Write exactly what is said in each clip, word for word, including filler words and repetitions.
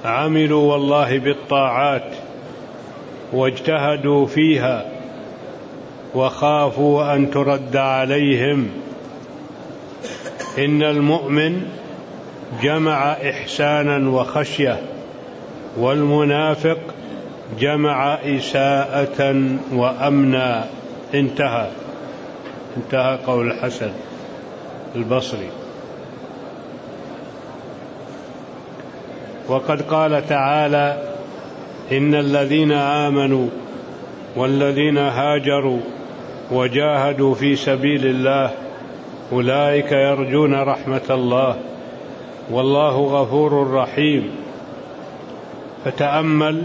عملوا والله بالطاعات واجتهدوا فيها وخافوا أن ترد عليهم. إن المؤمن جمع إحسانا وخشية، والمنافق جمع إساءة وأمنا. انتهى انتهى قول الحسن البصري. وقد قال تعالى: إن الذين آمنوا والذين هاجروا وجاهدوا في سبيل الله أولئك يرجون رحمة الله والله غفور رحيم. فتأمل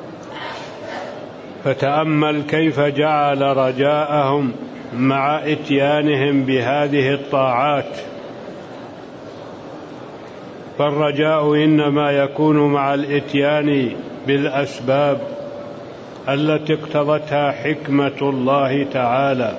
فتأمل كيف جعل رجاءهم مع إتيانهم بهذه الطاعات. فالرجاء إنما يكون مع الإتيان بالأسباب التي اقتضتها حكمة الله تعالى.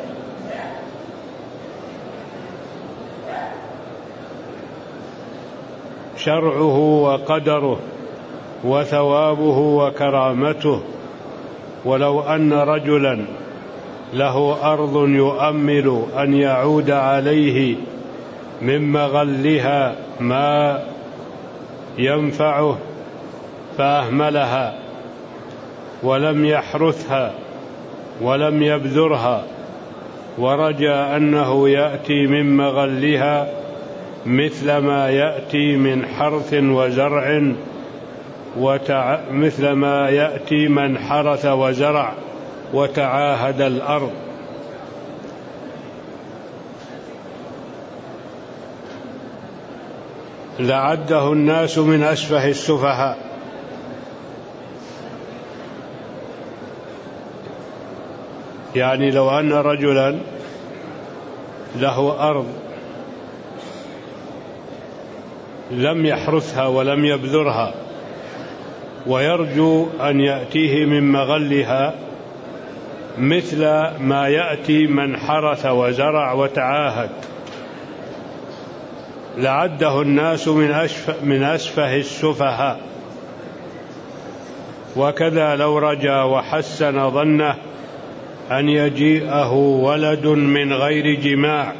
شرعه وقدره وثوابه وكرامته. ولو أن رجلا له أرض يؤمل أن يعود عليه من مغلها ما ينفعه فأهملها ولم يحرثها ولم يبذرها، ورجى أنه يأتي من مغلها مثل ما يأتي من حرث وزرع وتع... مثل ما يأتي من حرث وزرع وتعاهد الأرض. لعده الناس من أسفه السفهاء. يعني لو أن رجلا له أرض لم يحرثها ولم يبذرها ويرجو أن يأتيه من مغلها مثل ما يأتي من حرث وزرع وتعاهد، لعده الناس من أسفه, من أسفه السفهاء. وكذا لو رجا وحسن ظنه أن يجيئه ولد من غير جماع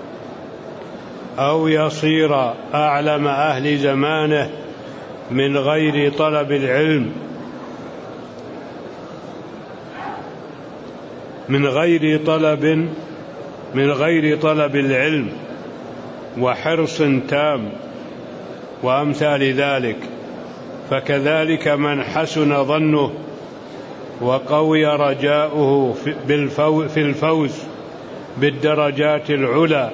أو يصير أعلم أهل زمانه من غير طلب العلم من غير طلب من غير طلب العلم وحرص تام وأمثال ذلك، فكذلك من حسن ظنه وقوي رجاؤه في الفوز بالدرجات العلى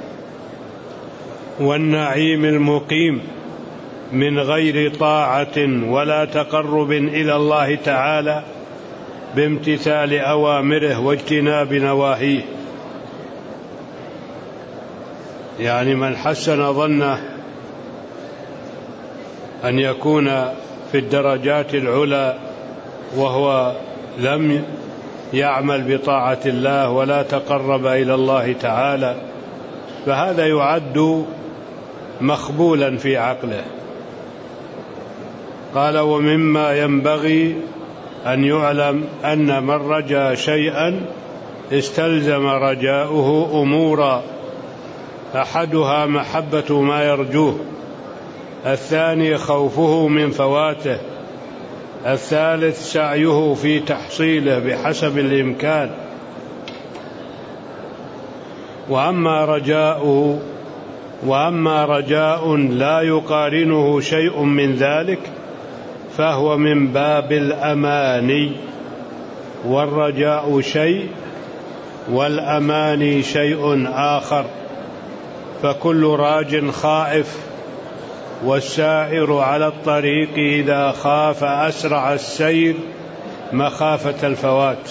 والنعيم المقيم من غير طاعة ولا تقرب إلى الله تعالى بامتثال أوامره واجتناب نواهيه. يعني من حسن ظنه أن يكون في الدرجات العلى وهو لم يعمل بطاعة الله ولا تقرب إلى الله تعالى، فهذا يعد مخبولا في عقله. قال: ومما ينبغي أن يعلم أن من رجا شيئا استلزم رجاؤه أمورا، أحدها محبة ما يرجوه، الثاني خوفه من فواته، الثالث سعيه في تحصيله بحسب الإمكان. وأما رجاؤه وأما رجاء لا يقارنه شيء من ذلك فهو من باب الأماني، والرجاء شيء والأماني شيء آخر. فكل راج خائف، والسائر على الطريق إذا خاف أسرع السير مخافة الفوات.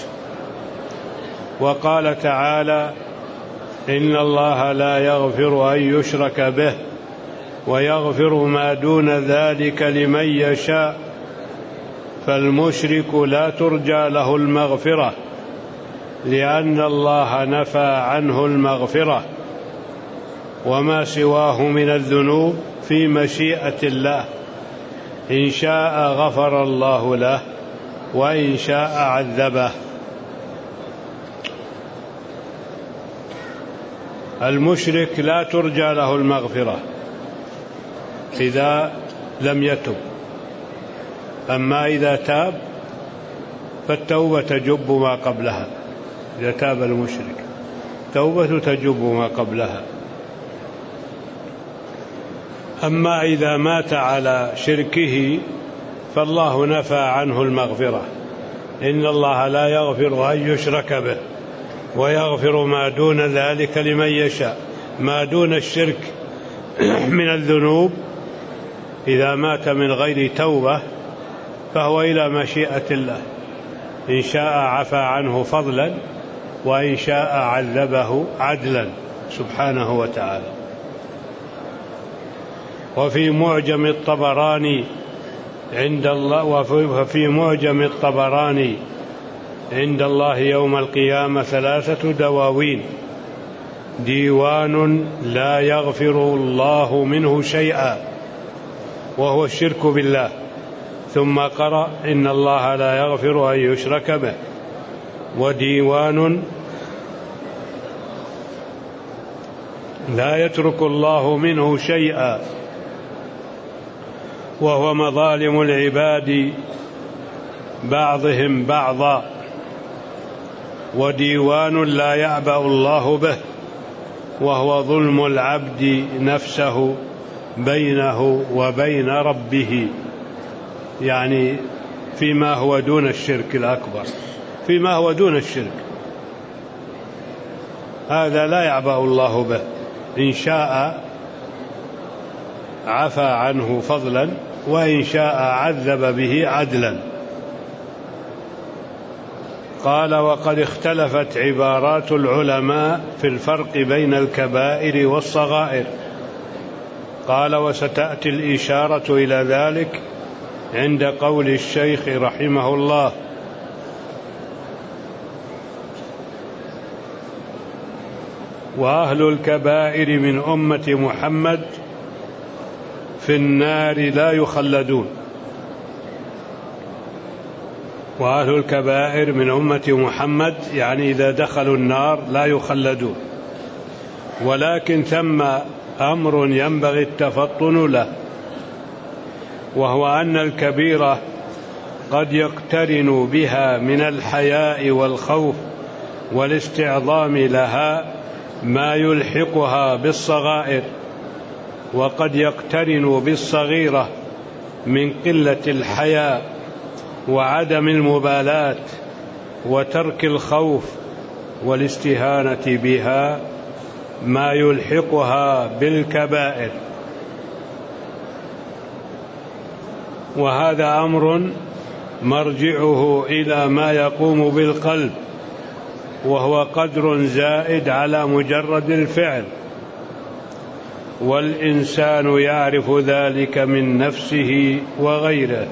وقال تعالى: إن الله لا يغفر أن يشرك به ويغفر ما دون ذلك لمن يشاء. فالمشرك لا ترجى له المغفرة لأن الله نفى عنه المغفرة، وما سواه من الذنوب في مشيئة الله. إن شاء غفر الله له وإن شاء عذبه. المشرك لا ترجى له المغفرة إذا لم يتب، أما إذا تاب فالتوبة تجب ما قبلها. إذا تاب المشرك توبة تجب ما قبلها. أما إذا مات على شركه فالله نفى عنه المغفرة. إن الله لا يغفر أن يشرك به ويغفر ما دون ذلك لمن يشاء. ما دون الشرك من الذنوب إذا مات من غير توبة فهو إلى مشيئة الله، إن شاء عفى عنه فضلا وإن شاء عذبه عدلا سبحانه وتعالى. وفي معجم الطبراني عند الله وفي معجم الطبراني عند الله يوم القيامة ثلاثة دواوين: ديوان لا يغفر الله منه شيئا وهو الشرك بالله، ثم قرأ إن الله لا يغفر أن يشرك به، وديوان لا يترك الله منه شيئا وهو مظالم العباد بعضهم بعضا، وديوان لا يعبأ الله به وهو ظلم العبد نفسه بينه وبين ربه، يعني فيما هو دون الشرك الأكبر، فيما هو دون الشرك هذا لا يعبأ الله به، إن شاء عفى عنه فضلا وإن شاء عذب به عدلا. قال: وقد اختلفت عبارات العلماء في الفرق بين الكبائر والصغائر. قال: وستأتي الإشارة إلى ذلك عند قول الشيخ رحمه الله: وأهل الكبائر من أمة محمد في النار لا يخلدون. وأهل الكبائر من أمة محمد يعني إذا دخلوا النار لا يخلدون، ولكن ثم أمر ينبغي التفطن له، وهو أن الكبيرة قد يقترن بها من الحياء والخوف والاستعظام لها ما يلحقها بالصغائر، وقد يقترن بالصغيرة من قلة الحياء وعدم المبالاة وترك الخوف والاستهانة بها ما يلحقها بالكبائر. وهذا أمر مرجعه إلى ما يقوم بالقلب، وهو قدر زائد على مجرد الفعل، والإنسان يعرف ذلك من نفسه وغيره.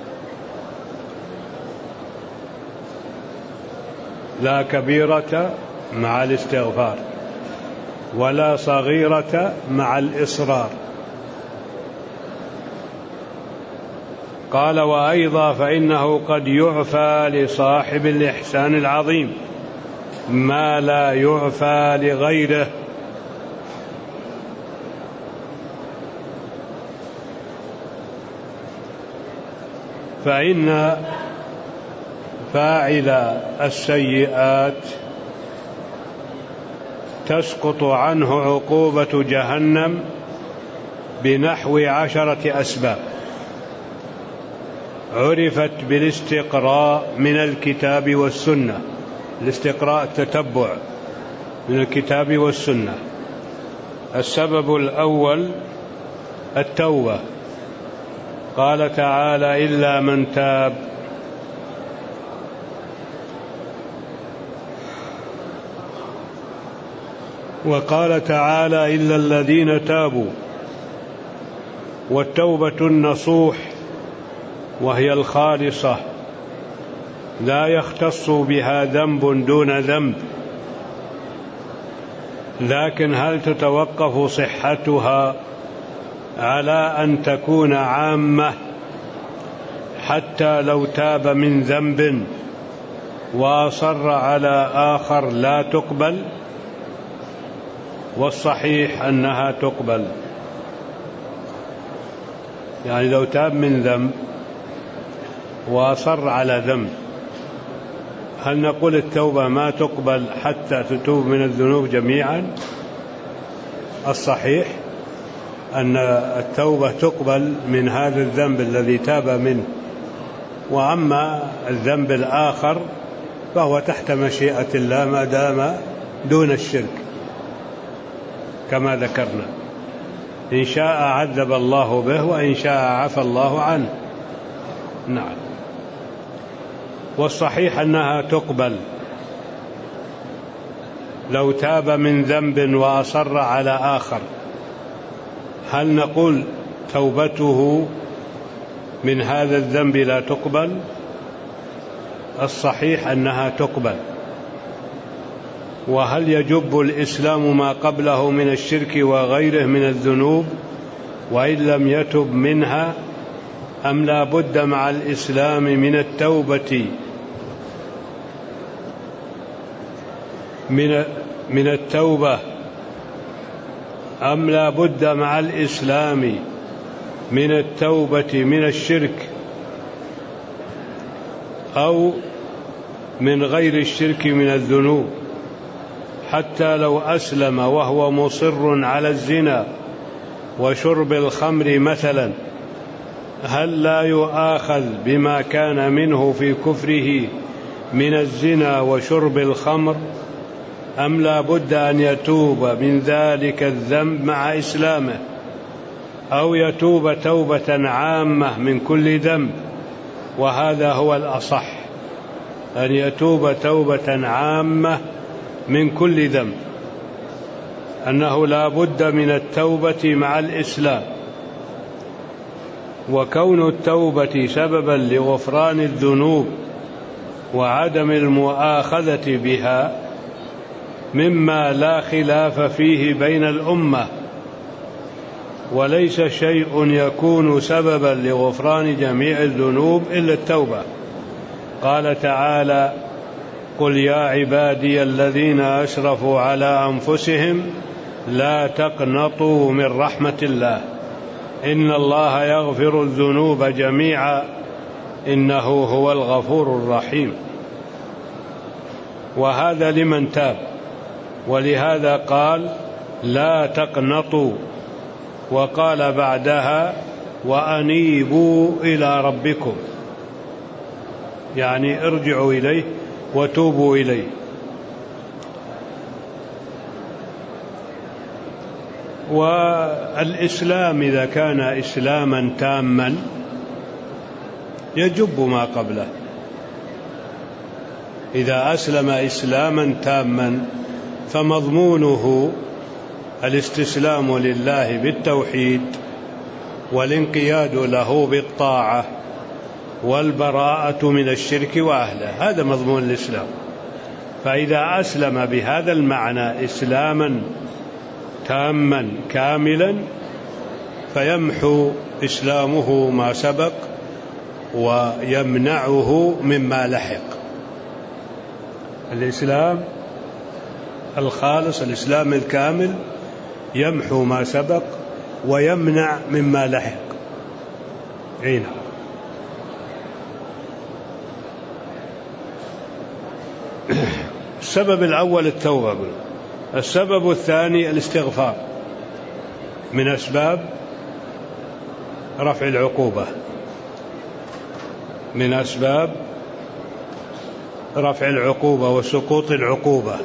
لا كبيرة مع الاستغفار ولا صغيرة مع الإصرار. قال: وأيضا فإنه قد يعفى لصاحب الإحسان العظيم ما لا يعفى لغيره. فإن فاعل السيئات تسقط عنه عقوبة جهنم بنحو عشرة أسباب عرفت بالاستقراء من الكتاب والسنة. الاستقراء التتبع من الكتاب والسنة. السبب الأول التوبة. قال تعالى: إلا من تاب. وقال تعالى: إلا الذين تابوا. والتوبة النصوح وهي الخالصة لا يختص بها ذنب دون ذنب، لكن هل تتوقف صحتها على أن تكون عامة حتى لو تاب من ذنب وأصر على آخر لا تقبل، والصحيح أنها تقبل. يعني لو تاب من ذنب وأصر على ذنب، هل نقول التوبة ما تقبل حتى تتوب من الذنوب جميعا؟ الصحيح أن التوبة تقبل من هذا الذنب الذي تاب منه، وأما الذنب الآخر فهو تحت مشيئة الله ما دام دون الشرك كما ذكرنا، إن شاء عذب الله به وإن شاء عفى الله عنه. نعم. والصحيح أنها تقبل لو تاب من ذنب وأصر على آخر. هل نقول توبته من هذا الذنب لا تقبل؟ الصحيح أنها تقبل. وهل يجب الإسلام ما قبله من الشرك وغيره من الذنوب وإن لم يتب منها، أم لا بد مع الإسلام من التوبة من من التوبة أم لا بد مع الإسلام من التوبة من الشرك أو من غير الشرك من الذنوب؟ حتى لو أسلم وهو مصر على الزنا وشرب الخمر مثلا، هل لا يؤاخذ بما كان منه في كفره من الزنا وشرب الخمر، أم لا بد أن يتوب من ذلك الذنب مع إسلامه، أو يتوب توبة عامة من كل ذنب؟ وهذا هو الأصح، أن يتوب توبة عامة من كل ذنب، أنه لا بد من التوبة مع الإسلام. وكون التوبة سببا لغفران الذنوب وعدم المؤاخذة بها مما لا خلاف فيه بين الأمة، وليس شيء يكون سببا لغفران جميع الذنوب إلا التوبة. قال تعالى: قل يا عبادي الذين أسرفوا على أنفسهم لا تقنطوا من رحمة الله إن الله يغفر الذنوب جميعا إنه هو الغفور الرحيم. وهذا لمن تاب، ولهذا قال لا تقنطوا، وقال بعدها وأنيبوا إلى ربكم، يعني ارجعوا إليه وتوبوا إليه. والإسلام إذا كان إسلاما تاما يجب ما قبله. إذا أسلم إسلاما تاما فمضمونه الاستسلام لله بالتوحيد والانقياد له بالطاعة والبراءة من الشرك وأهله، هذا مضمون الإسلام. فإذا أسلم بهذا المعنى إسلاما تاما كاملا فيمحو إسلامه ما سبق ويمنعه مما لحق. الإسلام الخالص، الإسلام الكامل، يمحو ما سبق ويمنع مما لحق. عينا. السبب الأول التوبة. السبب الثاني الاستغفار، من أسباب رفع العقوبة، من أسباب رفع العقوبة وسقوط العقوبة.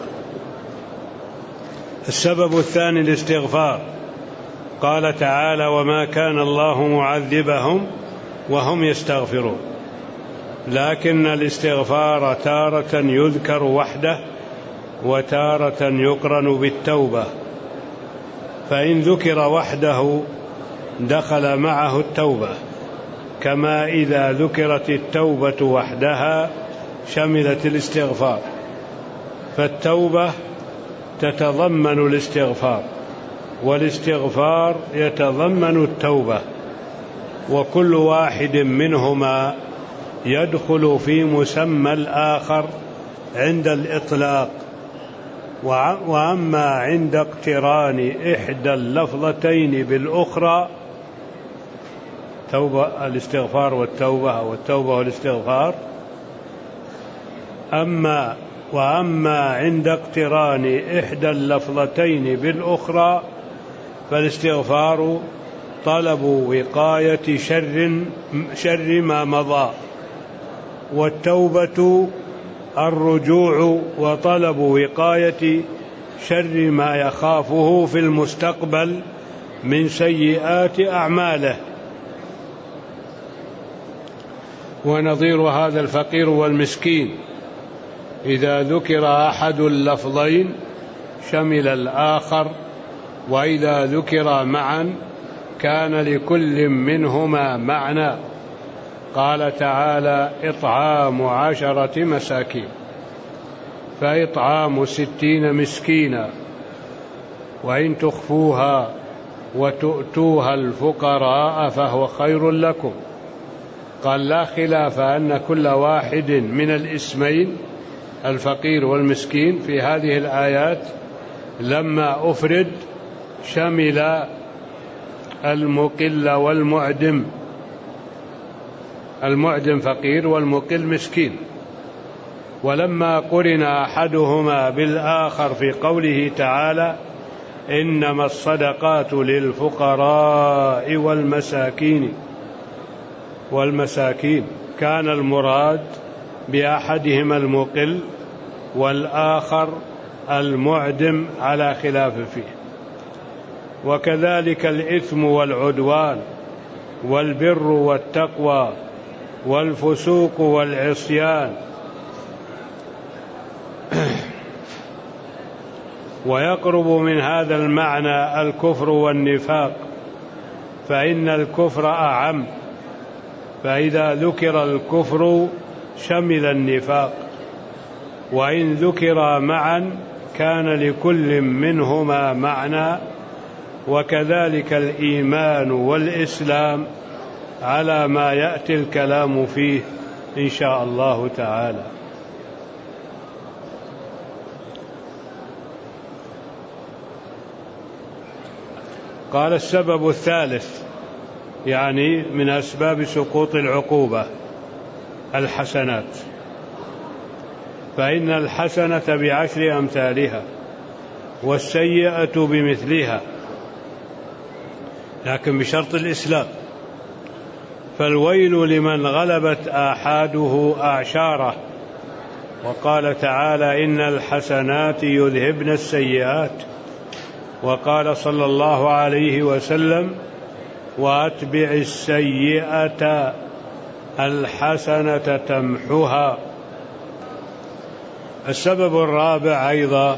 السبب الثاني الاستغفار. قال تعالى: وما كان الله معذبهم وهم يستغفرون. لكن الاستغفار تارة يذكر وحده وتارة يقرن بالتوبة، فإن ذكر وحده دخل معه التوبة، كما إذا ذكرت التوبة وحدها شملت الاستغفار. فالتوبة تتضمن الاستغفار، والاستغفار يتضمن التوبة، وكل واحد منهما يدخل في مسمى الآخر عند الإطلاق. وأما عند اقتران إحدى اللفظتين بالأخرى، توبة الاستغفار والتوبة أو التوبة والاستغفار، أما وأما عند اقتران إحدى اللفظتين بالأخرى فالاستغفار طلب وقاية شر, شر ما مضى، والتوبة الرجوع وطلب وقاية شر ما يخافه في المستقبل من سيئات أعماله. ونظير هذا الفقير والمسكين إذا ذكر أحد اللفظين شمل الآخر، وإذا ذكر معا كان لكل منهما معنى. قال تعالى: إطعام عشرة مساكين، فإطعام ستين مسكينا، وإن تخفوها وتؤتوها الفقراء فهو خير لكم. قال: لا خلاف أن كل واحد من الاسمين الفقير والمسكين في هذه الآيات لما أفرد شمل المقل والمعدم، المعدم فقير والمقل مسكين. ولما قرن أحدهما بالآخر في قوله تعالى: إنما الصدقات للفقراء والمساكين والمساكين كان المراد بأحدهما المقل والآخر المعدم على خلاف فيه. وكذلك الإثم والعدوان والبر والتقوى والفسوق والعصيان. ويقرب من هذا المعنى الكفر والنفاق، فإن الكفر أعم، فإذا ذكر الكفر شمل النفاق، وإن ذكر معا كان لكل منهما معنى. وكذلك الإيمان والإسلام على ما يأتي الكلام فيه إن شاء الله تعالى. قال: السبب الثالث، يعني من أسباب سقوط العقوبة، الحسنات، فإن الحسنة بعشر أمثالها والسيئة بمثلها، لكن بشرط الإسلام. فالويل لمن غلبت آحاده أعشاره. وقال تعالى: إن الحسنات يذهبن السيئات. وقال صلى الله عليه وسلم: وأتبع السيئة الحسنة تمحها. السبب الرابع أيضا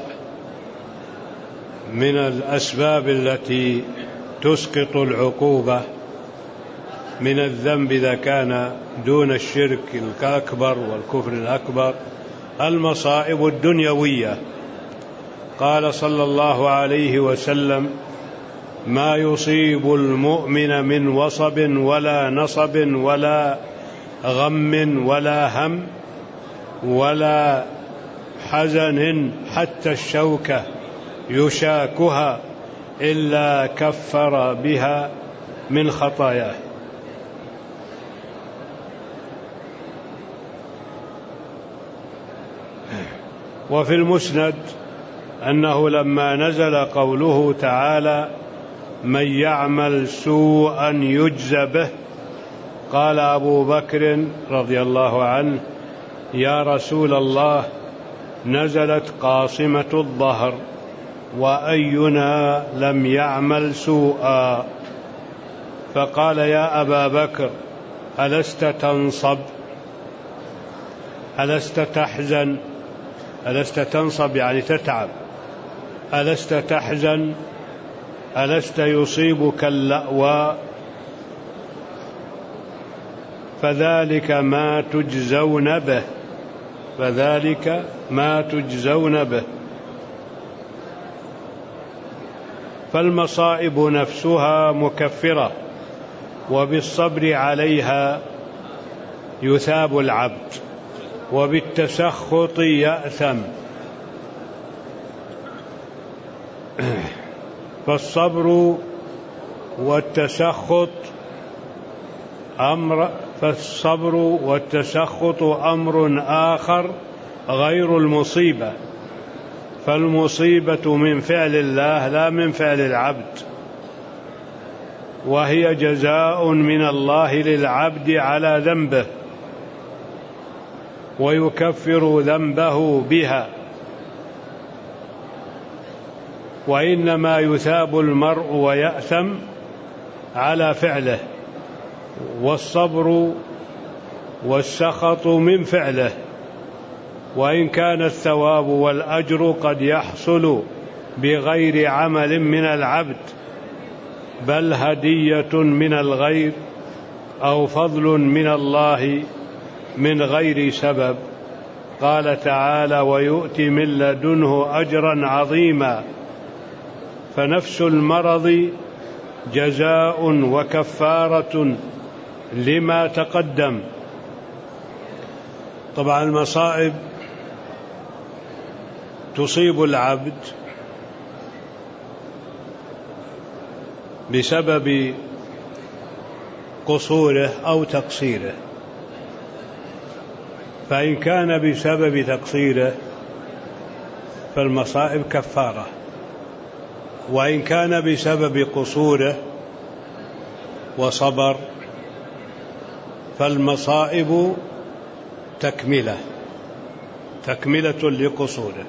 من الأسباب التي تسقط العقوبة من الذنب إذا كان دون الشرك الأكبر والكفر الأكبر المصائب الدنيوية. قال صلى الله عليه وسلم: ما يصيب المؤمن من وصب ولا نصب ولا غم ولا هم ولا حزن حتى الشوكة يشاكها إلا كفر بها من خطاياه. وفي المسند أنه لما نزل قوله تعالى: من يعمل سوءا يجز به، قال أبو بكر رضي الله عنه: يا رسول الله، نزلت قاصمة الظهر، وأينا لم يعمل سوءا؟ فقال: يا أبا بكر، ألست تنصب؟ ألست تحزن؟ ألست تنصب يعني تتعب؟ ألست تحزن؟ ألست يصيبك اللأوى؟ فذلك ما تجزون به، فذلك ما تجزون به. فالمصائب نفسها مكفرة، وبالصبر عليها يثاب العبد، وبالتسخط يأثم. فالصبر والتسخط أمر فالصبر والتسخط أمر آخر غير المصيبة، فالمصيبة من فعل الله لا من فعل العبد، وهي جزاء من الله للعبد على ذنبه، ويكفر ذنبه بها. وإنما يثاب المرء ويأثم على فعله، والصبر والسخط من فعله، وإن كان الثواب والأجر قد يحصل بغير عمل من العبد، بل هدية من الغير أو فضل من الله من غير سبب. قال تعالى: ويؤتي من لدنه أجرا عظيما. فنفس المرض جزاء وكفارة لما تقدم. طبعا المصائب تصيب العبد بسبب قصوره أو تقصيره، فإن كان بسبب تقصيره فالمصائب كفارة، وإن كان بسبب قصوره وصبر فالمصائب تكملة تكملة لقصوره.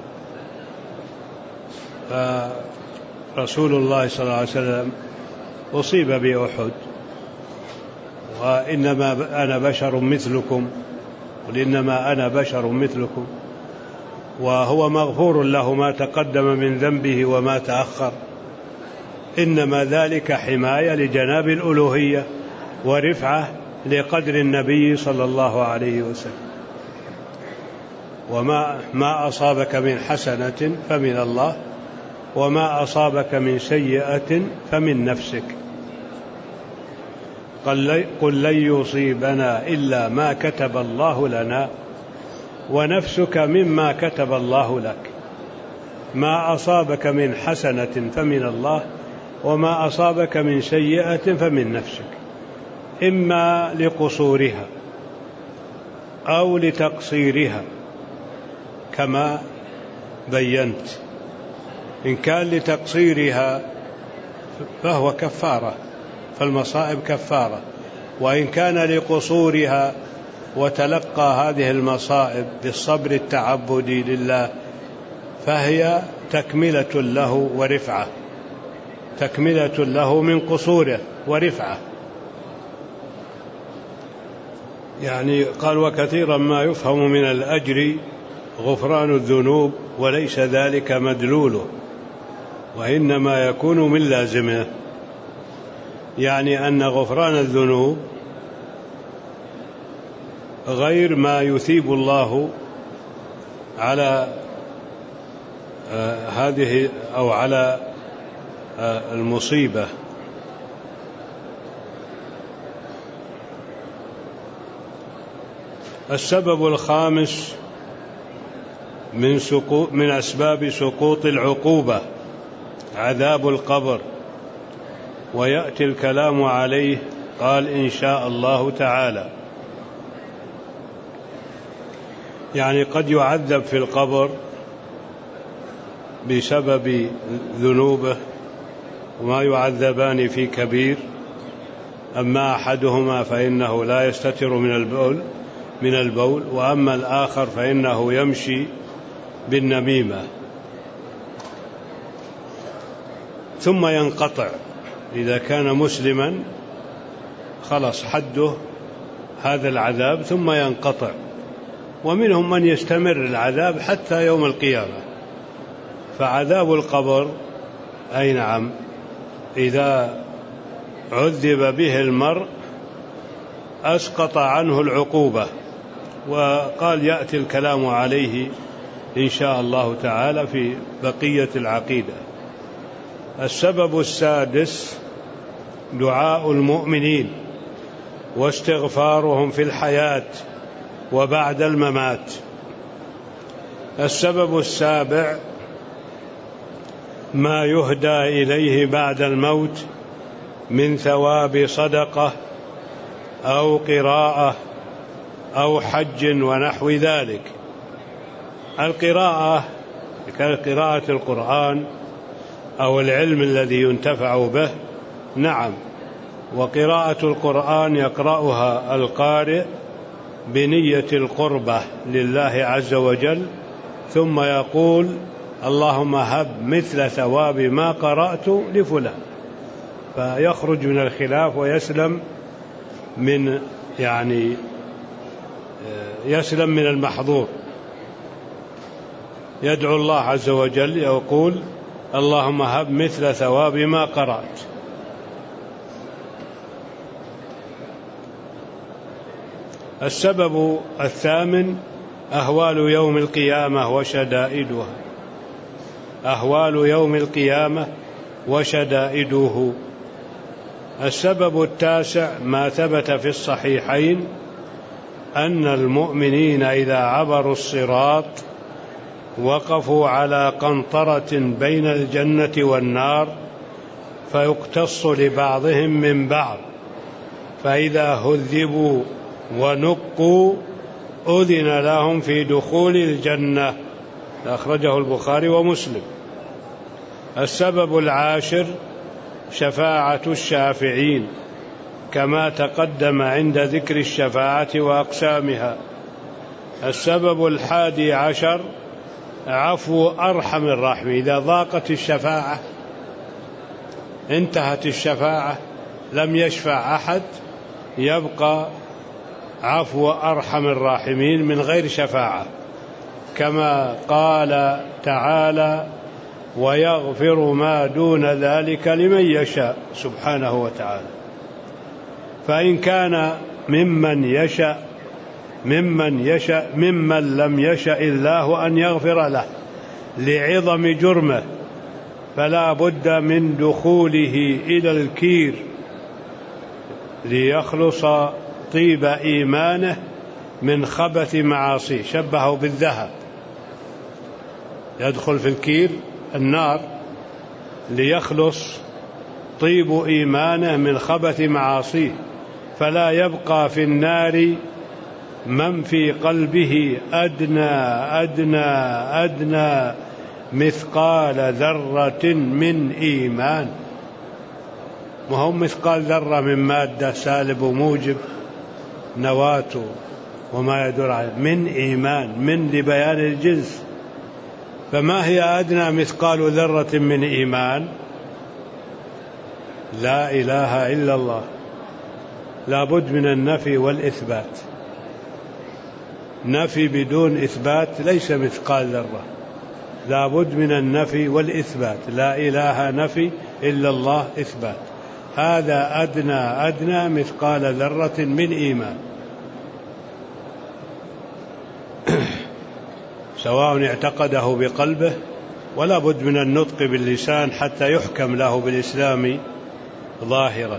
فرسول الله صلى الله عليه وسلم أصيب بأحد، وإنما أنا بشر مثلكم، ولإنما أنا بشر مثلكم، وهو مغفور له ما تقدم من ذنبه وما تأخر، إنما ذلك حماية لجناب الألوهية ورفعة لقدر النبي صلى الله عليه وسلم. وما ما أصابك من حسنة فمن الله، وما أصابك من سيئة فمن نفسك. قل لن يصيبنا إلا ما كتب الله لنا، ونفسك مما كتب الله لك. ما أصابك من حسنة فمن الله، وما أصابك من سيئة فمن نفسك، إما لقصورها أو لتقصيرها كما بينت. إن كان لتقصيرها فهو كفارة، فالمصائب كفارة، وإن كان لقصورها وتلقى هذه المصائب بالصبر التعبدي لله فهي تكملة له ورفعة، تكملة له من قصوره ورفعة. يعني قال: وكثيرا ما يفهم من الأجر غفران الذنوب، وليس ذلك مدلوله، وإنما يكون من لازمه. يعني أن غفران الذنوب غير ما يثيب الله على آه هذه أو على آه المصيبة. السبب الخامس من سقوط من أسباب سقوط العقوبة عذاب القبر، ويأتي الكلام عليه. قال: إن شاء الله تعالى. يعني قد يعذب في القبر بسبب ذنوبه، وما يعذبان في كبير. أما أحدهما فإنه لا يستتر من البول من البول وأما الآخر فإنه يمشي بالنميمة ثم ينقطع. إذا كان مسلما خلص حده هذا العذاب ثم ينقطع، ومنهم من يستمر العذاب حتى يوم القيامة. فعذاب القبر أي نعم إذا عذب به المرء أسقط عنه العقوبة. وقال: يأتي الكلام عليه إن شاء الله تعالى في بقية العقيدة. السبب السادس دعاء المؤمنين واستغفارهم في الحياة وبعد الممات. السبب السابع ما يهدى إليه بعد الموت من ثواب صدقة أو قراءة أو حج ونحو ذلك. القراءة كقراءة القرآن أو العلم الذي ينتفع به، نعم، وقراءة القرآن يقرأها القارئ بنية القربة لله عز وجل، ثم يقول اللهم هب مثل ثواب ما قرأت لفلان، فيخرج من الخلاف ويسلم من يعني يسلم من المحظور. يدعو الله عز وجل يقول اللهم هب مثل ثواب ما قرأت. السبب الثامن أهوال يوم القيامة وشدائدها. أهوال يوم القيامة وشدائده. السبب التاسع ما ثبت في الصحيحين أن المؤمنين إذا عبروا الصراط وقفوا على قنطرة بين الجنة والنار فيقتص لبعضهم من بعض، فإذا هذبوا ونقوا أذن لهم في دخول الجنة. أخرجه البخاري ومسلم. السبب العاشر شفاعة الشافعين كما تقدم عند ذكر الشفاعة وأقسامها. السبب الحادي عشر عفو أرحم الراحمين. إذا ضاقت الشفاعة انتهت الشفاعة لم يشفع أحد، يبقى عفو أرحم الراحمين من غير شفاعة، كما قال تعالى ويغفر ما دون ذلك لمن يشاء سبحانه وتعالى. فإن كان ممن يشاء ممن يشاء ممن لم يشاء الله أن يغفر له لعظم جرمه فلا بد من دخوله إلى الكير ليخلص طيب إيمانه من خبث معاصيه. شبهه بالذهب، يدخل في الكير النار ليخلص طيب إيمانه من خبث معاصيه، فلا يبقى في النار من في قلبه أدنى أدنى أدنى مثقال ذرة من إيمان. وهم مثقال ذرة من مادة سالب وموجب نواة وما يدور عليه من إيمان، من لبيان الجنس. فما هي أدنى مثقال ذرة من إيمان؟ لا إله إلا الله. لا بد من النفي والإثبات. نفي بدون إثبات ليس مثقال ذرة، لا بد من النفي والإثبات. لا إله نفي إلا الله إثبات. هذا أدنى أدنى مثقال ذرة من إيمان، سواء اعتقده بقلبه، ولا بد من النطق باللسان حتى يحكم له بالإسلام ظاهرا.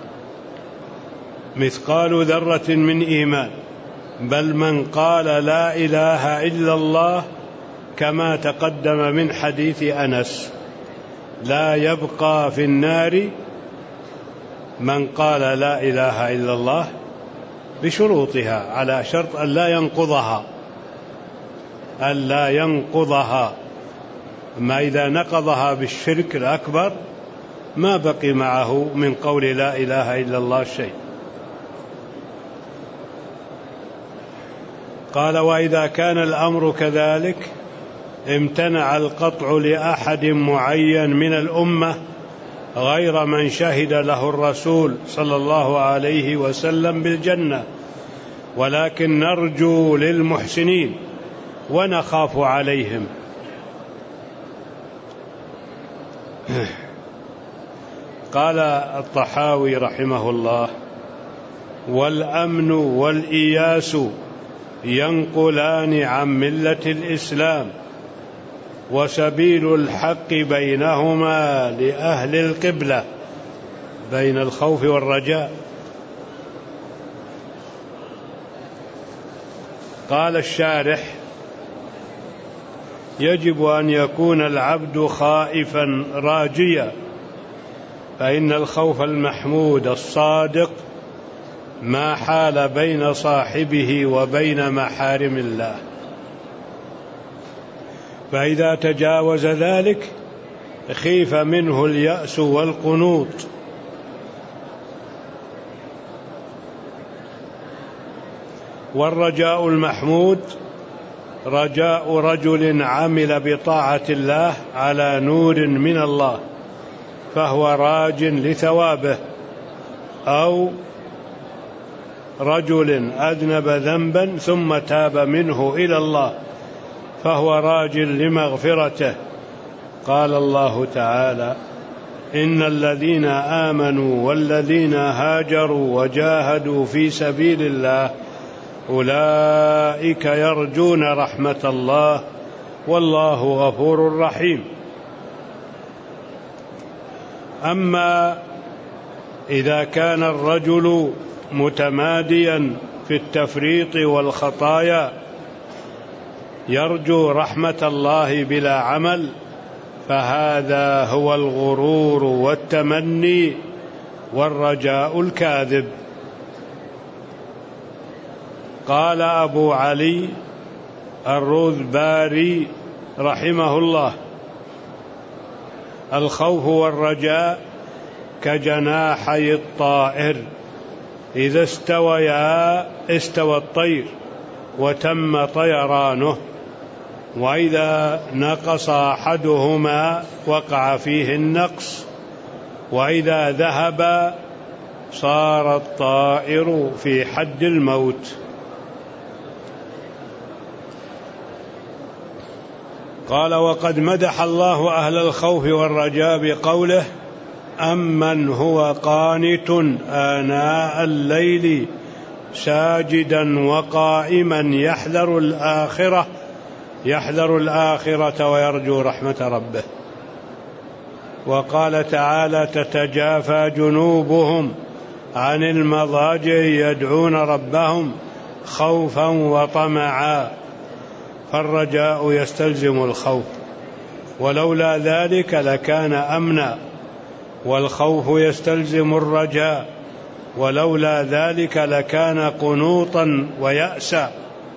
مثقال ذرة من إيمان. بل من قال لا إله إلا الله كما تقدم من حديث أنس لا يبقى في النار من قال لا إله إلا الله بشروطها، على شرط أن لا ينقضها أن لا ينقضها. ما إذا نقضها بالشرك الأكبر ما بقي معه من قول لا إله إلا الله شيء. قال وإذا كان الأمر كذلك امتنع القطع لأحد معين من الأمة غير من شهد له الرسول صلى الله عليه وسلم بالجنة، ولكن نرجو للمحسنين ونخاف عليهم. قال الطحاوي رحمه الله والأمن والإياس ينقلان عن ملة الإسلام، وسبيل الحق بينهما لأهل القبلة، بين الخوف والرجاء. قال الشارح: يجب أن يكون العبد خائفا راجيا، فإن الخوف المحمود الصادق ما حال بين صاحبه وبين محارم الله، فإذا تجاوز ذلك خيف منه اليأس والقنوط. والرجاء المحمود رجاء رجل عمل بطاعة الله على نور من الله فهو راج لثوابه، أو رجل أذنب ذنبا ثم تاب منه إلى الله فهو راج لمغفرته. قال الله تعالى: إن الذين آمنوا والذين هاجروا وجاهدوا في سبيل الله أولئك يرجون رحمة الله والله غفور رحيم. أما إذا كان الرجل متماديا في التفريط والخطايا يرجو رحمة الله بلا عمل، فهذا هو الغرور والتمني والرجاء الكاذب. قال أبو علي الروذباري رحمه الله: الخوف والرجاء كجناحي الطائر، إذا استويا استوى الطير وتم طيرانه، وإذا نقص أحدهما وقع فيه النقص، وإذا ذهب صار الطائر في حد الموت. قال: وقد مدح الله أهل الخوف والرجاء بقوله: أمن هو قانت آناء الليل ساجدا وقائما يحذر الآخرة يحذر الآخرة ويرجو رحمة ربه. وقال تعالى: تتجافى جنوبهم عن المضاجع يدعون ربهم خوفا وطمعا. فالرجاء يستلزم الخوف، ولولا ذلك لكان أمنا، والخوف يستلزم الرجاء، ولولا ذلك لكان قنوطا ويأسا.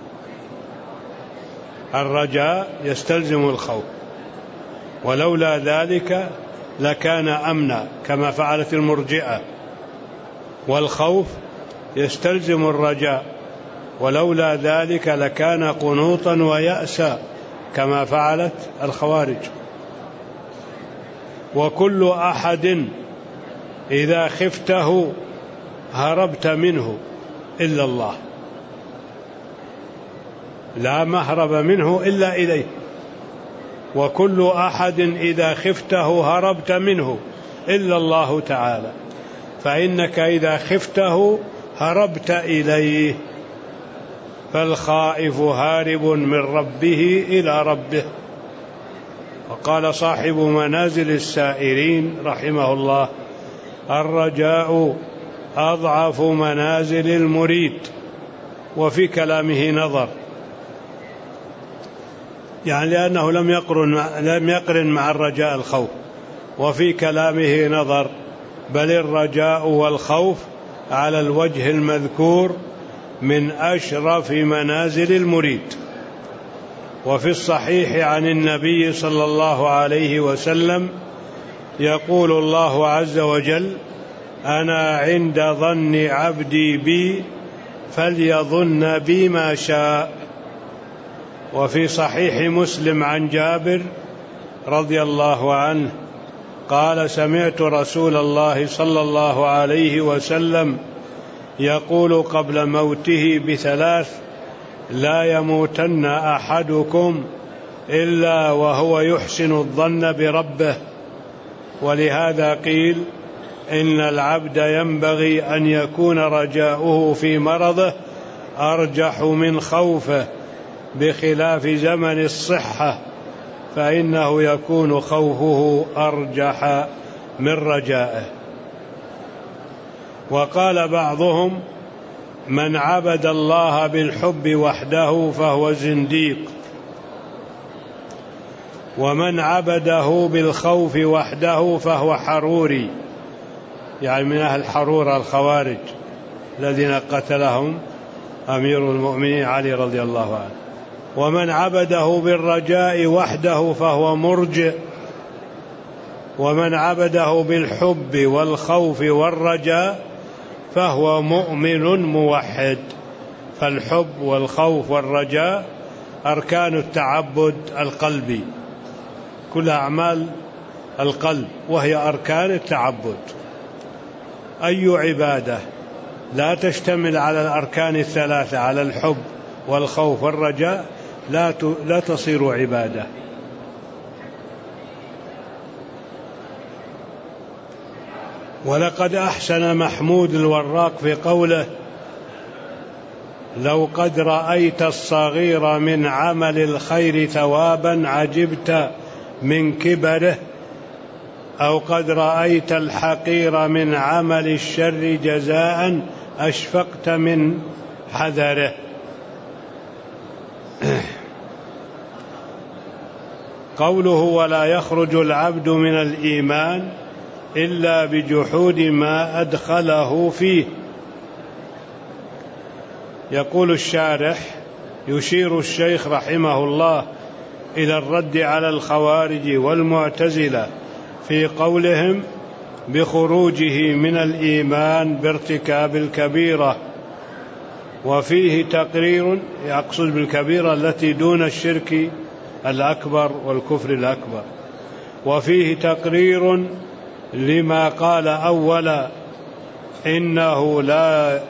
الرجاء يستلزم الخوف، ولولا ذلك لكان أمنا كما فعلت المرجئة، والخوف يستلزم الرجاء، ولولا ذلك لكان قنوطا ويأسا كما فعلت الخوارج. وكل أحد إذا خفته هربت منه إلا الله، لا مهرب منه إلا إليه. وكل أحد إذا خفته هربت منه إلا الله تعالى، فإنك إذا خفته هربت إليه. فالخائف هارب من ربه إلى ربه. وقال صاحب منازل السائرين رحمه الله: الرجاء أضعف منازل المريد. وفي كلامه نظر، يعني لأنه لم يقرن لم يقرن مع الرجاء الخوف، وفي كلامه نظر، بل الرجاء والخوف على الوجه المذكور من أشرف منازل المريد. وفي الصحيح عن النبي صلى الله عليه وسلم يقول الله عز وجل: أنا عند ظن عبدي بي فليظن بي ما شاء. وفي صحيح مسلم عن جابر رضي الله عنه قال: سمعت رسول الله صلى الله عليه وسلم يقول قبل موته بثلاث: لا يموتن أحدكم إلا وهو يحسن الظن بربه. ولهذا قيل: إن العبد ينبغي أن يكون رجاؤه في مرضه أرجح من خوفه، بخلاف زمن الصحة فإنه يكون خوفه أرجح من رجائه. وقال بعضهم: من عبد الله بالحب وحده فهو زنديق، ومن عبده بالخوف وحده فهو حروري، يعني من أهل الحرورة الخوارج الذين قتلهم أمير المؤمنين علي رضي الله عنه. ومن عبده بالرجاء وحده فهو مرجئ، ومن عبده بالحب والخوف والرجاء فهو مؤمن موحد. فالحب والخوف والرجاء أركان التعبد القلبي، كل أعمال القلب وهي أركان التعبد. أي عبادة لا تشتمل على الأركان الثلاثة، على الحب والخوف والرجاء، لا لا تصير عبادة. ولقد أحسن محمود الوراق في قوله: لو قد رأيت الصغير من عمل الخير ثوابا عجبت من كبره، أو قد رأيت الحقير من عمل الشر جزاء أشفقت من حذره. قوله: ولا يخرج العبد من الإيمان إلا بجحود ما أدخله فيه. يقول الشارح: يشير الشيخ رحمه الله إلى الرد على الخوارج والمعتزلة في قولهم بخروجه من الإيمان بارتكاب الكبيرة، وفيه تقرير، يقصد بالكبيرة التي دون الشرك الأكبر والكفر الأكبر، وفيه تقرير لما قال أولا: إنه لا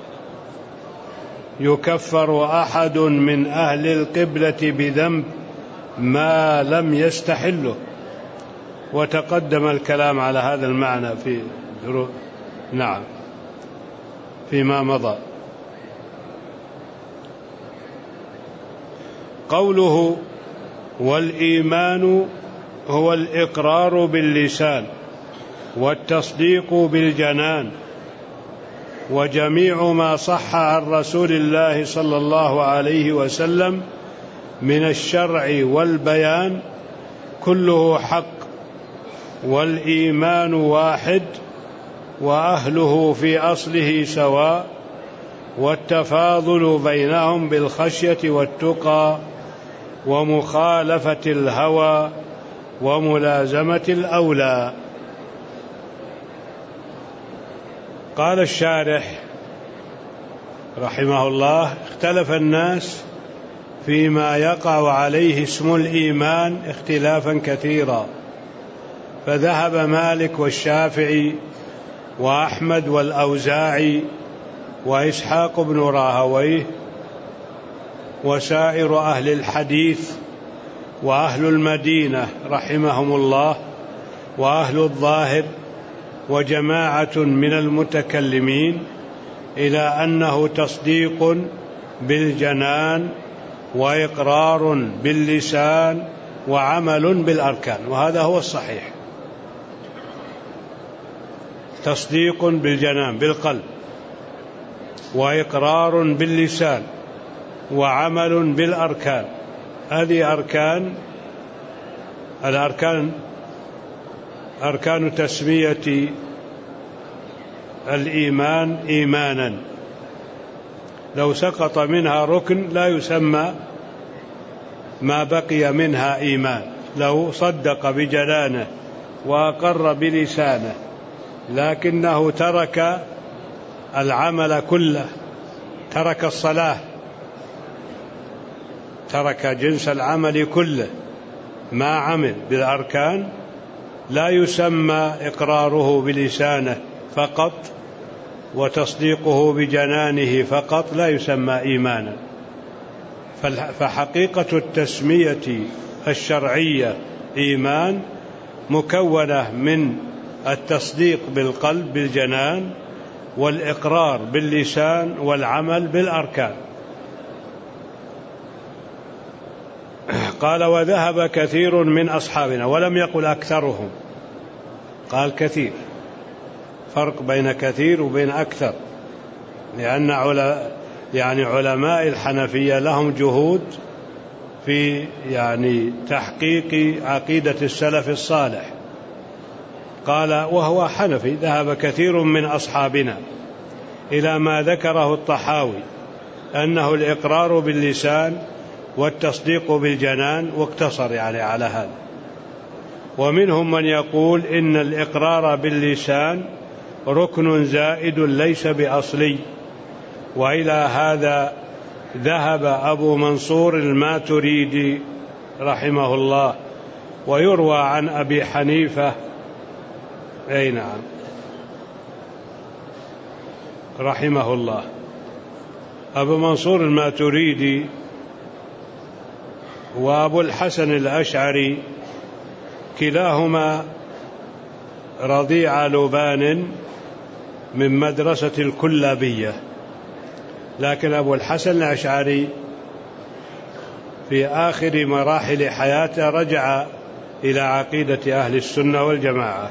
يكفر أحد من أهل القبلة بذنب ما لم يستحله. وتقدم الكلام على هذا المعنى في نعم فيما مضى. قوله: والإيمان هو الإقرار باللسان والتصديق بالجنان، وجميع ما صح عن رسول الله صلى الله عليه وسلم من الشرع والبيان كله حق، والإيمان واحد، وأهله في أصله سواء، والتفاضل بينهم بالخشية والتقى ومخالفة الهوى وملازمة الأولى. قال الشارح رحمه الله: اختلف الناس فيما يقع عليه اسم الإيمان اختلافا كثيرا، فذهب مالك والشافعي وأحمد والأوزاعي وإسحاق بن راهويه وسائر أهل الحديث وأهل المدينة رحمهم الله وأهل الظاهر وجماعة من المتكلمين إلى أنه تصديق بالجنان وإقرار باللسان وعمل بالأركان، وهذا هو الصحيح. تصديق بالجنان بالقلب، وإقرار باللسان، وعمل بالأركان. هذه أركان الأركان أركان تسمية الإيمان إيمانا. لو سقط منها ركن لا يسمى ما بقي منها إيمان. لو صدق بجنانه وأقر بلسانه لكنه ترك العمل كله، ترك الصلاة، ترك جنس العمل كله، ما عمل بالأركان، لا يسمى إقراره بلسانه فقط وتصديقه بجنانه فقط، لا يسمى إيمانا. فحقيقة التسمية الشرعية إيمان مكونة من التصديق بالقلب بالجنان، والإقرار باللسان، والعمل بالأركان. قال: وذهب كثير من أصحابنا، ولم يقل أكثرهم، قال كثير، فرق بين كثير وبين أكثر. لأن علماء يعني علماء الحنفية لهم جهود في يعني تحقيق عقيدة السلف الصالح. قال وهو حنفي، ذهب كثير من أصحابنا إلى ما ذكره الطحاوي أنه الإقرار باللسان والتصديق بالجنان، واقتصر يعني على هذا. ومنهم من يقول إن الإقرار باللسان ركن زائد ليس بأصلي، وإلى هذا ذهب أبو منصور الماتريدي رحمه الله. ويروى عن أبي حنيفة أي نعم رحمه الله، أبو منصور الماتريدي وأبو الحسن الأشعري كلاهما رضيع لبان من مدرسة الكلابية، لكن أبو الحسن الأشعري في آخر مراحل حياته رجع إلى عقيدة أهل السنة والجماعة.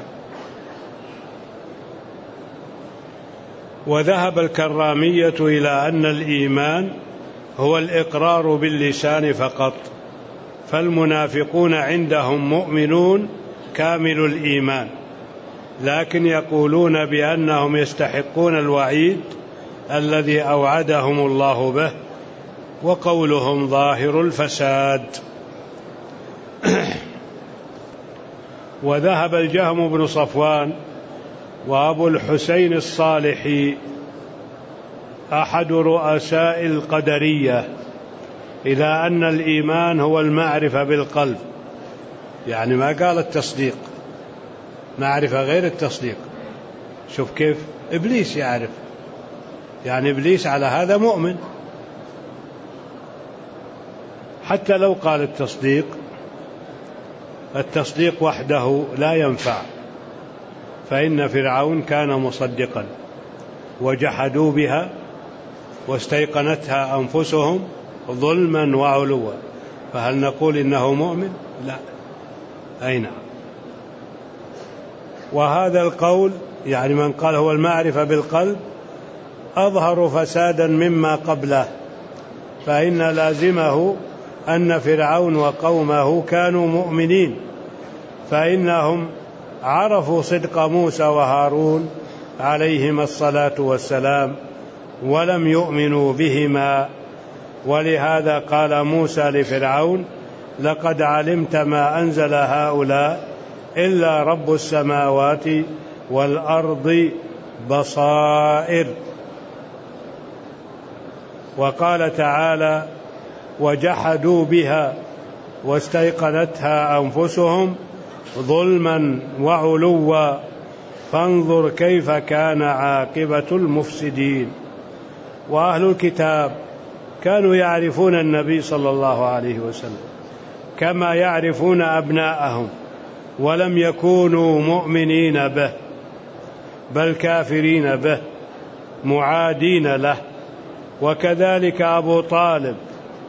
وذهب الكرامية إلى أن الإيمان هو الإقرار باللسان فقط، فالمنافقون عندهم مؤمنون كامل الإيمان، لكن يقولون بأنهم يستحقون الوعيد الذي أوعدهم الله به، وقولهم ظاهر الفساد. وذهب الجهم بن صفوان وأبو الحسين الصالحي أحد رؤساء القدرية إلى أن الإيمان هو المعرفة بالقلب، يعني ما قال التصديق، معرفة غير التصديق. شوف كيف إبليس يعرف، يعني إبليس على هذا مؤمن، حتى لو قال التصديق، التصديق وحده لا ينفع، فإن فرعون كان مصدقا وجحدوا بها واستيقنتها أنفسهم ظلما وعلوا، فهل نقول إنه مؤمن؟ لا. أي نعم. وهذا القول يعني من قال هو المعرفة بالقلب أظهر فسادا مما قبله، فإن لازمه أن فرعون وقومه كانوا مؤمنين، فإنهم عرفوا صدق موسى وهارون عليهما الصلاة والسلام ولم يؤمنوا بهما. ولهذا قال موسى لفرعون لقد علمت ما أنزل هؤلاء إلا رب السماوات والأرض بصائر. وقال تعالى وجحدوا بها واستيقنتها أنفسهم ظلما وعلوا فانظر كيف كان عاقبة المفسدين. وأهل الكتاب كانوا يعرفون النبي صلى الله عليه وسلم كما يعرفون أبناءهم، ولم يكونوا مؤمنين به بل كافرين به معادين له. وكذلك أبو طالب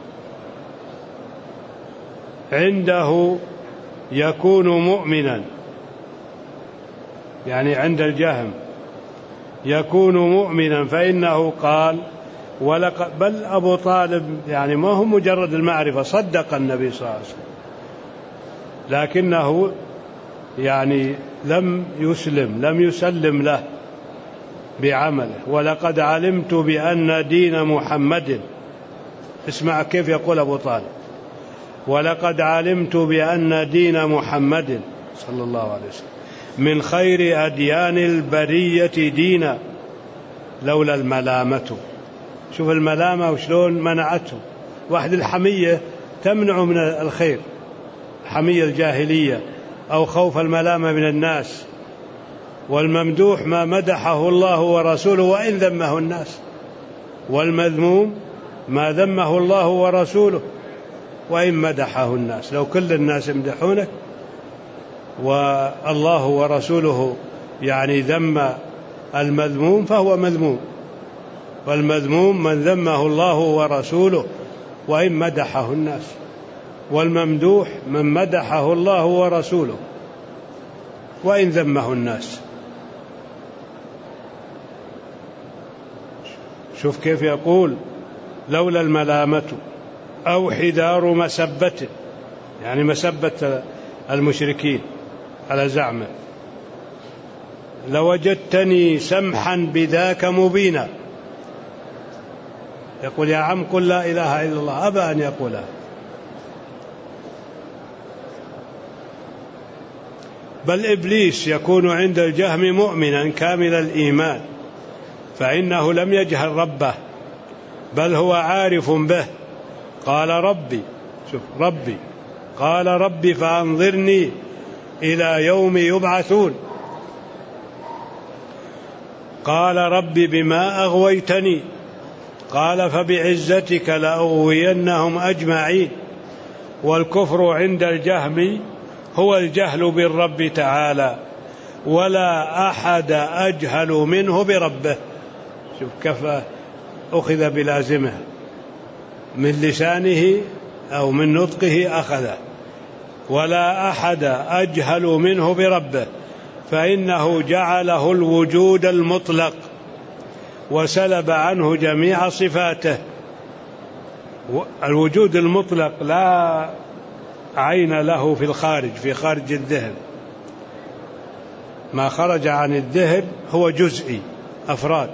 عنده يكون مؤمنا، يعني عند الجهم يكون مؤمنا، فإنه قال ولقد بل أبو طالب يعني ما هو مجرد المعرفة، صدق النبي صلى الله عليه وسلم، لكنه يعني لم يسلم لم يسلم له بعمله. ولقد علمت بأن دين محمد، اسمع كيف يقول أبو طالب، ولقد علمت بأن دين محمد صلى الله عليه وسلم من خير أديان البرية دينا لولا الملامة. شوف الملامة وشلون منعته، واحد الحمية تمنع من الخير، حمية الجاهلية أو خوف الملامة من الناس. والممدوح ما مدحه الله ورسوله وإن ذمه الناس، والمذموم ما ذمه الله ورسوله وإن مدحه الناس. لو كل الناس يمدحونك والله ورسوله يعني ذم المذموم فهو مذموم، والمذموم من ذمه الله ورسوله وإن مدحه الناس، والممدوح من مدحه الله ورسوله وإن ذمه الناس. شوف كيف يقول لولا الملامة أو حذار مسبته، يعني مسبة المشركين على زعمه، لوجدتني سمحا بذاك مبينا. يقول يا عم قل لا إله إلا الله، أبى أن يقولها. بل إبليس يكون عند الجهم مؤمنا كامل الإيمان، فإنه لم يجهل ربه بل هو عارف به. قال ربي، شوف ربي، قال ربي فأنظرني إلى يوم يبعثون. قال ربي بما أغويتني، قال فبعزتك لأغوينهم أجمعين. والكفر عند الجهم هو الجهل بالرب تعالى، ولا أحد أجهل منه بربه. شوف كيف أخذ بلازمه، من لسانه أو من نطقه أخذه. ولا أحد أجهل منه بربه، فإنه جعله الوجود المطلق وسلب عنه جميع صفاته. الوجود المطلق لا عين له في الخارج، في خارج الذهن، ما خرج عن الذهن هو جزئي أفراد.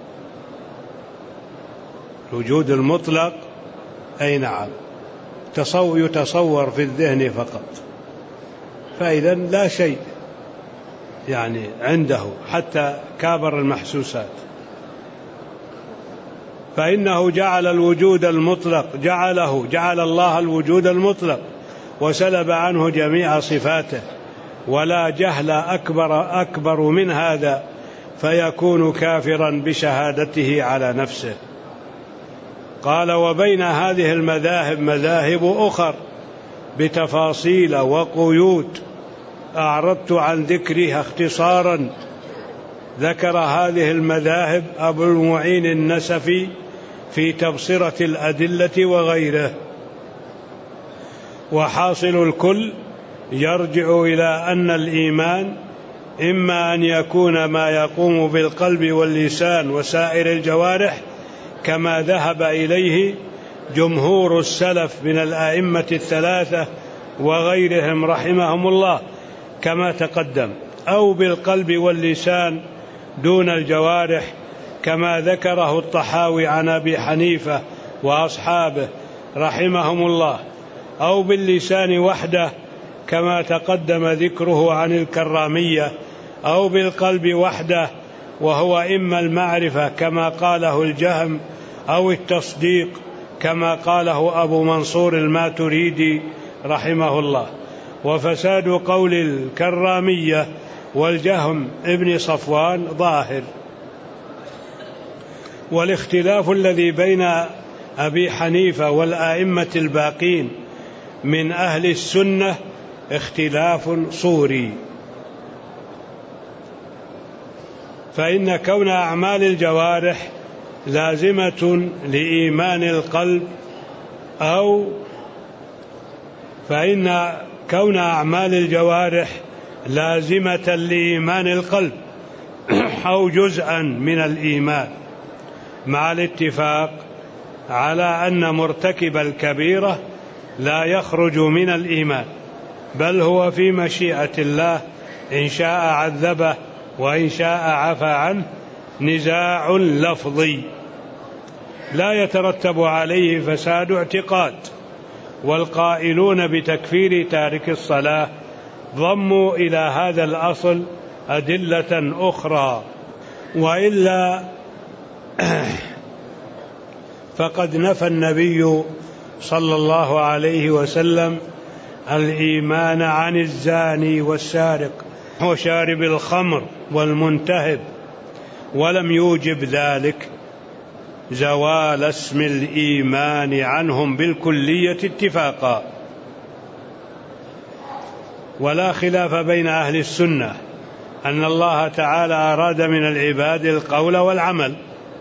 الوجود المطلق أي نعم يتصور في الذهن فقط، فإذا لا شيء يعني عنده حتى كابر المحسوسات. فإنه جعل الوجود المطلق، جعله جعل الله الوجود المطلق وسلب عنه جميع صفاته، ولا جهل أكبر أكبر من هذا، فيكون كافرا بشهادته على نفسه. قال وبين هذه المذاهب مذاهب أخر بتفاصيل وقيود أعرضت عن ذكرها اختصارا. ذكر هذه المذاهب أبو المعين النسفي في تبصرة الأدلة وغيره. وحاصل الكل يرجع إلى أن الإيمان إما أن يكون ما يقوم بالقلب واللسان وسائر الجوارح كما ذهب إليه جمهور السلف من الأئمة الثلاثة وغيرهم رحمهم الله كما تقدم، أو بالقلب واللسان دون الجوارح كما ذكره الطحاوي عن أبي حنيفة وأصحابه رحمهم الله، أو باللسان وحده كما تقدم ذكره عن الكرامية، أو بالقلب وحده وهو إما المعرفة كما قاله الجهم أو التصديق كما قاله أبو منصور الماتريدي رحمه الله. وفساد قول الكرامية والجهم ابن صفوان ظاهر. والاختلاف الذي بين أبي حنيفة والآئمة الباقين من أهل السنة اختلاف صوري، فإن كون أعمال الجوارح لازمة لإيمان القلب، أو فإن كون أعمال الجوارح لازمة لإيمان القلب أو جزءا من الإيمان، مع الاتفاق على أن مرتكب الكبيرة لا يخرج من الإيمان، بل هو في مشيئة الله، إن شاء عذبه وإن شاء عفى عنه، نزاع لفظي لا يترتب عليه فساد اعتقاد. والقائلون بتكفير تارك الصلاة ضموا إلى هذا الأصل أدلة أخرى، وإلا فقد نفى النبي صلى الله عليه وسلم الإيمان عن الزاني والسارق وشارب الخمر والمنتهب، ولم يوجب ذلك زوال اسم الإيمان عنهم بالكلية اتفاقا. ولا خلاف بين أهل السنة أن الله تعالى أراد من العباد القول والعمل،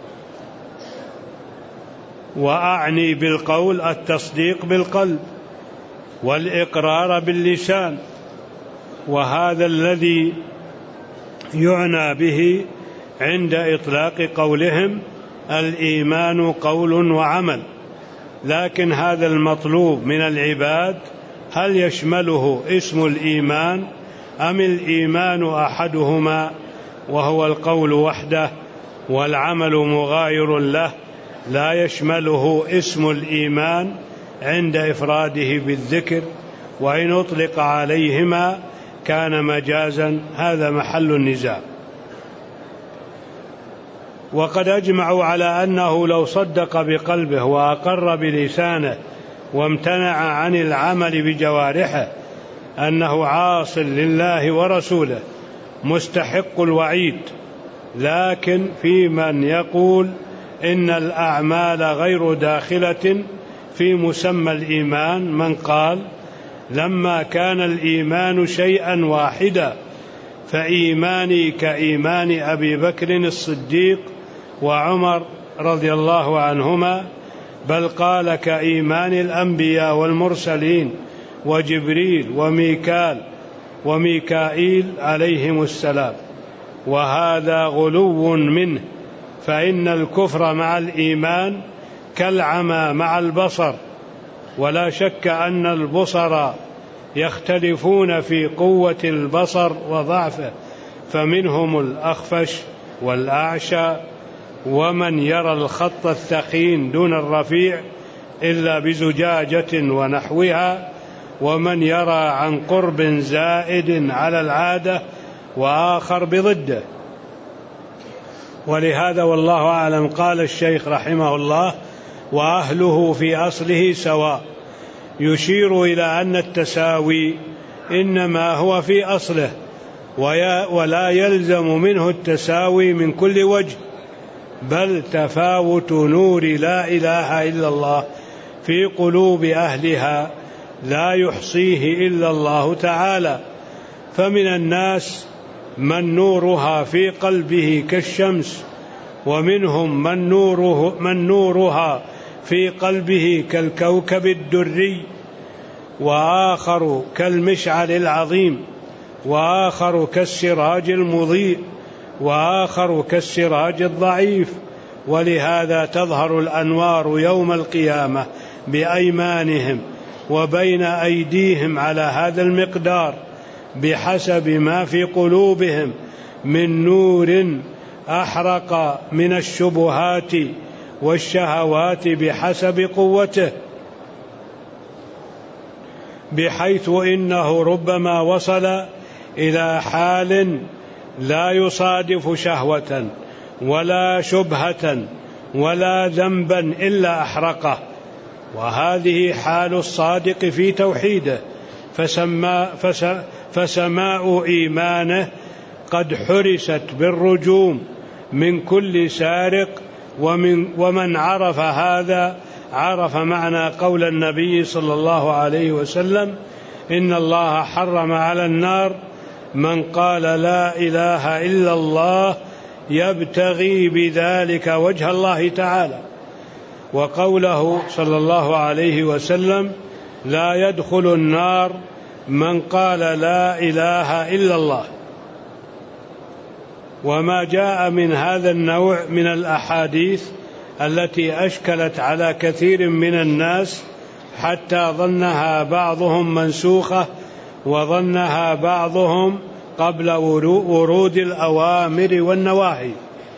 وأعني بالقول التصديق بالقلب والإقرار باللسان، وهذا الذي يعنى به عند إطلاق قولهم الإيمان قول وعمل، لكن هذا المطلوب من العباد هل يشمله اسم الإيمان أم الإيمان أحدهما وهو القول وحده والعمل مغاير له لا يشمله اسم الإيمان عند إفراده بالذكر، وإن أطلق عليهما كان مجازا، هذا محل النزاع. وقد أجمعوا على أنه لو صدق بقلبه وأقر بلسانه وامتنع عن العمل بجوارحه أنه عاص لله ورسوله مستحق الوعيد، لكن في من يقول إن الأعمال غير داخلة في مسمى الإيمان من قال لما كان الإيمان شيئا واحدا فإيماني كإيمان أبي بكر الصديق وعمر رضي الله عنهما، بل قال كإيمان الأنبياء والمرسلين وجبريل وميكال وميكائيل عليهم السلام، وهذا غلو منه، فإن الكفر مع الإيمان كالعمى مع البصر، ولا شك أن البصر يختلفون في قوة البصر وضعفه، فمنهم الأخفش والأعشى ومن يرى الخط الثخين دون الرفيع إلا بزجاجة ونحوها، ومن يرى عن قرب زائد على العادة، وآخر بضده. ولهذا والله أعلم قال الشيخ رحمه الله وأهله في أصله سواء، يشير إلى أن التساوي إنما هو في أصله ولا يلزم منه التساوي من كل وجه، بل تفاوت نور لا إله إلا الله في قلوب أهلها لا يحصيه إلا الله تعالى، فمن الناس من نورها في قلبه كالشمس، ومنهم من, نوره من نورها في قلبه كالكوكب الدري، وآخر كالمشعل العظيم، وآخر كالسراج المضيء، وآخر كالسراج الضعيف. ولهذا تظهر الأنوار يوم القيامة بأيمانهم وبين أيديهم على هذا المقدار بحسب ما في قلوبهم من نور أحرق من الشبهات والشهوات بحسب قوته، بحيث إنه ربما وصل إلى حال لا يصادف شهوة ولا شبهة ولا ذنبا إلا أحرقه، وهذه حال الصادق في توحيده، فسما فسماء إيمانه قد حرست بالرجوم من كل سارق، ومن ومن عرف هذا عرف معنى قول النبي صلى الله عليه وسلم إن الله حرم على النار من قال لا إله إلا الله يبتغي بذلك وجه الله تعالى، وقوله صلى الله عليه وسلم لا يدخل النار من قال لا إله إلا الله. وما جاء من هذا النوع من الأحاديث التي أشكلت على كثير من الناس حتى ظنها بعضهم منسوخة وظنها بعضهم قبل ورود الأوامر والنواهي،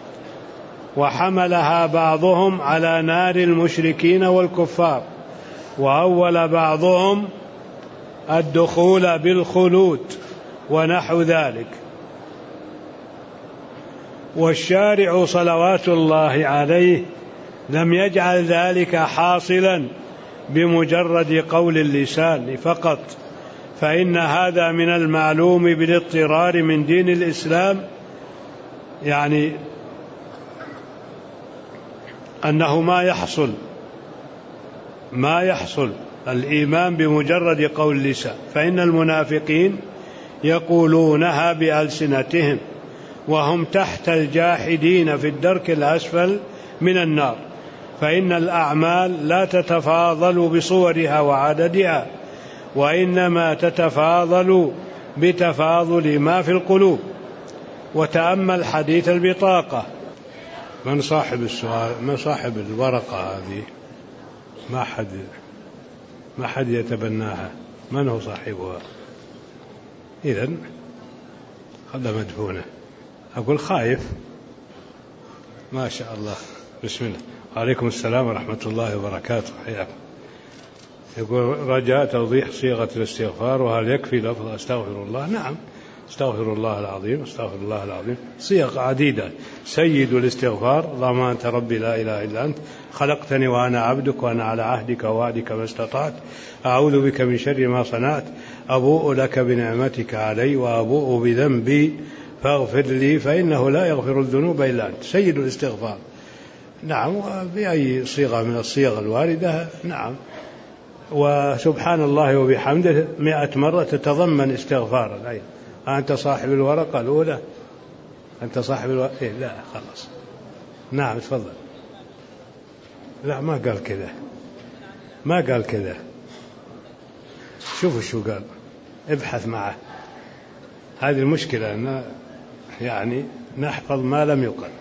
وحملها بعضهم على نار المشركين والكفار، وأول بعضهم الدخول بالخلود ونحو ذلك. والشارع صلوات الله عليه لم يجعل ذلك حاصلا بمجرد قول اللسان فقط، فإن هذا من المعلوم بالاضطرار من دين الإسلام، يعني أنه ما يحصل ما يحصل الإيمان بمجرد قول اللسان، فإن المنافقين يقولونها بألسنتهم وهم تحت الجاحدين في الدرك الأسفل من النار، فإن الأعمال لا تتفاضل بصورها وعددها، وإنما تتفاضل بتفاضل ما في القلوب. وتأمل حديث البطاقة من صاحب السؤال، من صاحب الورقة هذه؟ ما حد ما حد يتبناها. من هو صاحبها؟ إذن خلها مدفونة. أقول خايف. ما شاء الله. بسم الله. وعليكم السلام ورحمة الله وبركاته. حياكم. يقول رجاء توضيح صيغة الاستغفار، وهل يكفي لفظ أستغفر الله؟ نعم، استغفر الله العظيم، استغفر الله العظيم. صيغ عديدة. سيد الاستغفار: اللهم أنت ربي لا إله إلا أنت، خلقتني وأنا عبدك، وأنا على عهدك ووعدك ما استطعت، أعوذ بك من شر ما صنعت، أبوء لك بنعمتك علي وأبوء بذنبي فاغفر لي فإنه لا يغفر الذنوب إلا أنت. سيد الاستغفار. نعم، بأي صيغة من الصيغ الواردة. نعم. وسبحان الله وبحمده مئة مرة تتضمن استغفارا. أي أنت صاحب الورقة الأولى؟ أنت صاحب الورقة؟ إيه لا خلاص. نعم تفضل. لا ما قال كذا، ما قال كذا. شوفوا شو قال، ابحث معه. هذه المشكلة أن يعني نحفظ ما لم يقل.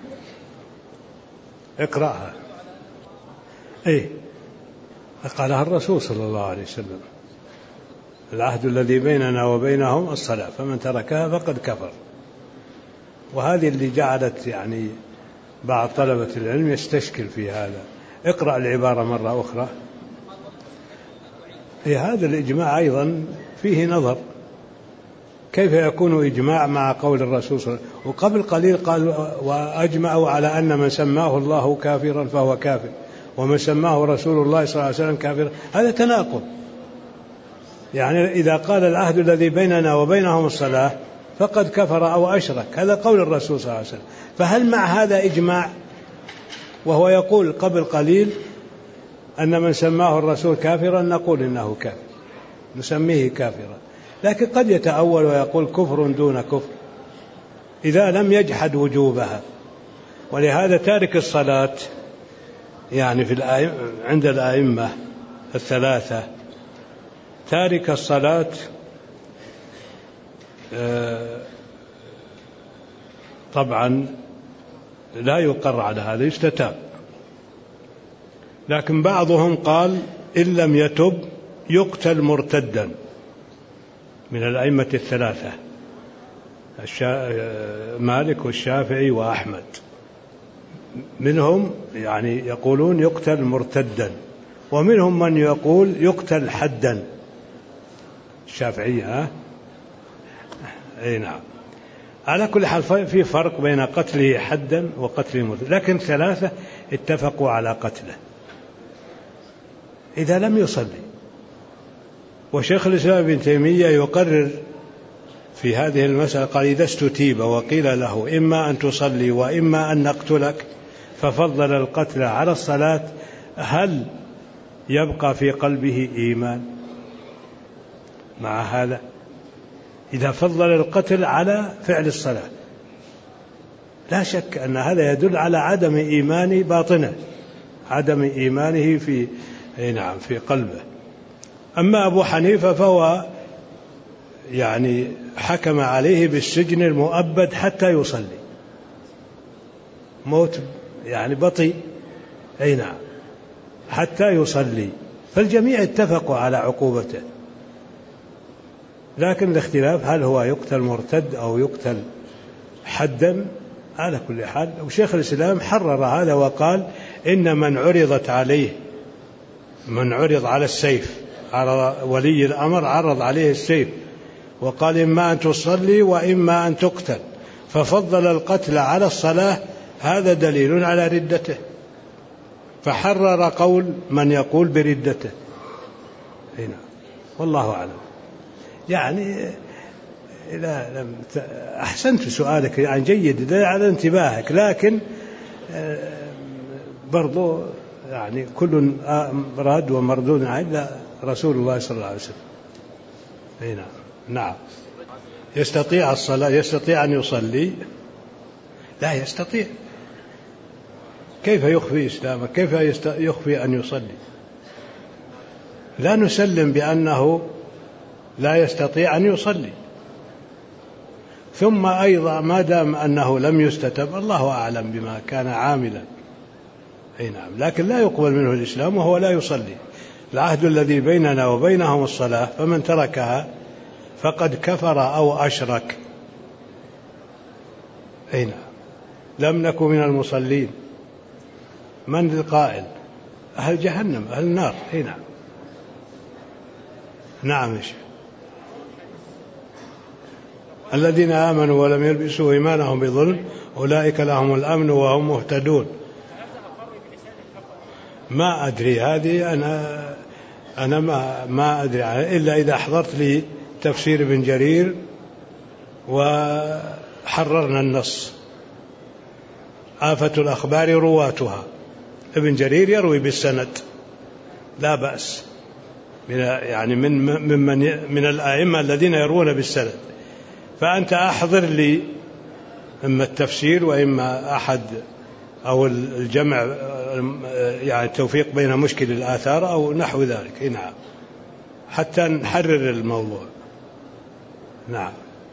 اقرأها. إيه قالها الرسول صلى الله عليه وسلم: العهد الذي بيننا وبينهم الصلاة، فمن تركها فقد كفر. وهذه اللي جعلت يعني بعض طلبة العلم يستشكل في هذا. اقرأ العبارة مرة أخرى. في هذا الإجماع أيضا فيه نظر، كيف يكون إجماع مع قول الرسول صلى الله عليه وسلم؟ وقبل قليل قال: وأجمعوا على أن من سماه الله كافرا فهو كافر، ومن سماه رسول الله صلى الله عليه وسلم كافرا. هذا تناقض. يعني إذا قال العهد الذي بيننا وبينهم الصلاة فقد كفر أو أشرك، هذا قول الرسول صلى الله عليه وسلم. فهل مع هذا إجماع وهو يقول قبل قليل أن من سماه الرسول كافرا نقول إنه كافر، نسميه كافرا؟ لكن قد يتأول ويقول كفر دون كفر إذا لم يجحد وجوبها. ولهذا تارك الصلاة يعني في الآئمة عند الآئمة الثلاثة، تارك الصلاة طبعا لا يقر على هذا، يستتاب. لكن بعضهم قال إن لم يتب يقتل مرتدا، من الأئمة الثلاثة مالك والشافعي وأحمد. منهم يعني يقولون يقتل مرتدا، ومنهم من يقول يقتل حدا. الشافعية ها؟ أي نعم. على كل حال في فرق بين قتله حدا وقتله مرتدا، لكن ثلاثة اتفقوا على قتله إذا لم يصلي. وشيخ الإسلام ابن تيمية يقرر في هذه المسألة، قال: إذا استتيب وقيل له إما أن تصلي وإما أن نقتلك ففضل القتل على الصلاة، هل يبقى في قلبه إيمان مع هذا؟ إذا فضل القتل على فعل الصلاة لا شك أن هذا يدل على عدم إيمان باطنه، عدم إيمانه في نعم في قلبه. أما أبو حنيفة فهو يعني حكم عليه بالسجن المؤبد حتى يصلي، موت يعني بطيء. أي نعم، حتى يصلي. فالجميع اتفقوا على عقوبته، لكن الاختلاف هل هو يقتل مرتد أو يقتل حدا. على كل حال وشيخ الإسلام حرر هذا وقال: إن من عرضت عليه، من عرض على السيف، على ولي الأمر عرض عليه السيف وقال إما أن تصلي وإما أن تقتل، ففضل القتل على الصلاة، هذا دليل على ردته، فحرر قول من يقول بردته. هنا والله أعلم. يعني لا لم أحسنت سؤالك يعني جيد، دليل على انتباهك، لكن برضو يعني كل راد ومردود على رسول الله صلى الله عليه وسلم. هنا نعم. يستطيع الصلاة، يستطيع أن يصلي؟ لا يستطيع. كيف يخفي إسلامه؟ كيف يخفي أن يصلي؟ لا نسلم بأنه لا يستطيع أن يصلي. ثم أيضا ما دام أنه لم يستتب الله أعلم بما كان عاملا. أي نعم، لكن لا يقبل منه الإسلام وهو لا يصلي. العهد الذي بيننا وبينهم الصلاة، فمن تركها فقد كفر أو أشرك. أي نعم، لم نكن من المصلين. من القائل؟ أهل جهنم، أهل النار. أي نعم. نعم يا شيخ. الذين آمنوا ولم يلبسوا إيمانهم بظلم أولئك لهم الأمن وهم مهتدون. ما أدري هذه، أنا أنا ما ما أدري عنها إلا إذا حضرت لي تفسير ابن جرير وحررنا النص. آفة الأخبار رواتها. ابن جرير يروي بالسند لا بأس، من يعني من من من الأئمة الذين يروون بالسند. فأنت أحضر لي إما التفسير وإما أحد أو الجمع، يعني التوفيق بين مشكل الآثار أو نحو ذلك. نعم، حتى نحرر الموضوع. نعم.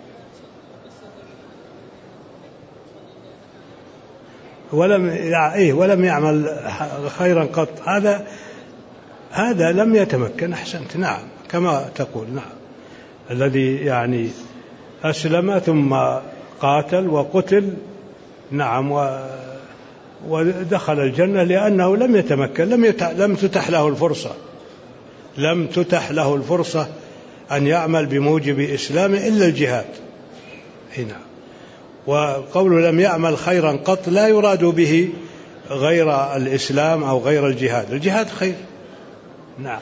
ولم إيه ولم يعمل خيرا قط، هذا هذا لم يتمكن. أحسنت. نعم، كما تقول. نعم، الذي يعني أسلم ثم قاتل وقتل، نعم، و ودخل الجنة لأنه لم يتمكن، لم يتح لم تتح له الفرصة لم تتح له الفرصة أن يعمل بموجب إسلامه إلا الجهاد. هنا وقوله لم يعمل خيرا قط لا يراد به غير الإسلام أو غير الجهاد، الجهاد خير. نعم.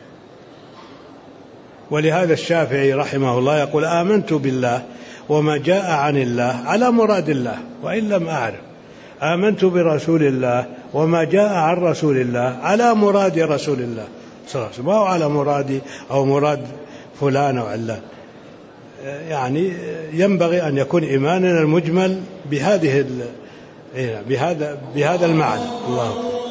ولهذا الشافعي رحمه الله يقول آمنت بالله وما جاء عن الله على مراد الله وإن لم أعرف، آمنت برسول الله وما جاء عن رسول الله على مراد رسول الله صلى الله عليه وسلم، ما على مرادي أو مراد فلان أو علان. يعني ينبغي أن يكون إيماننا المجمل بهذه بهذا بهذا المعنى. الله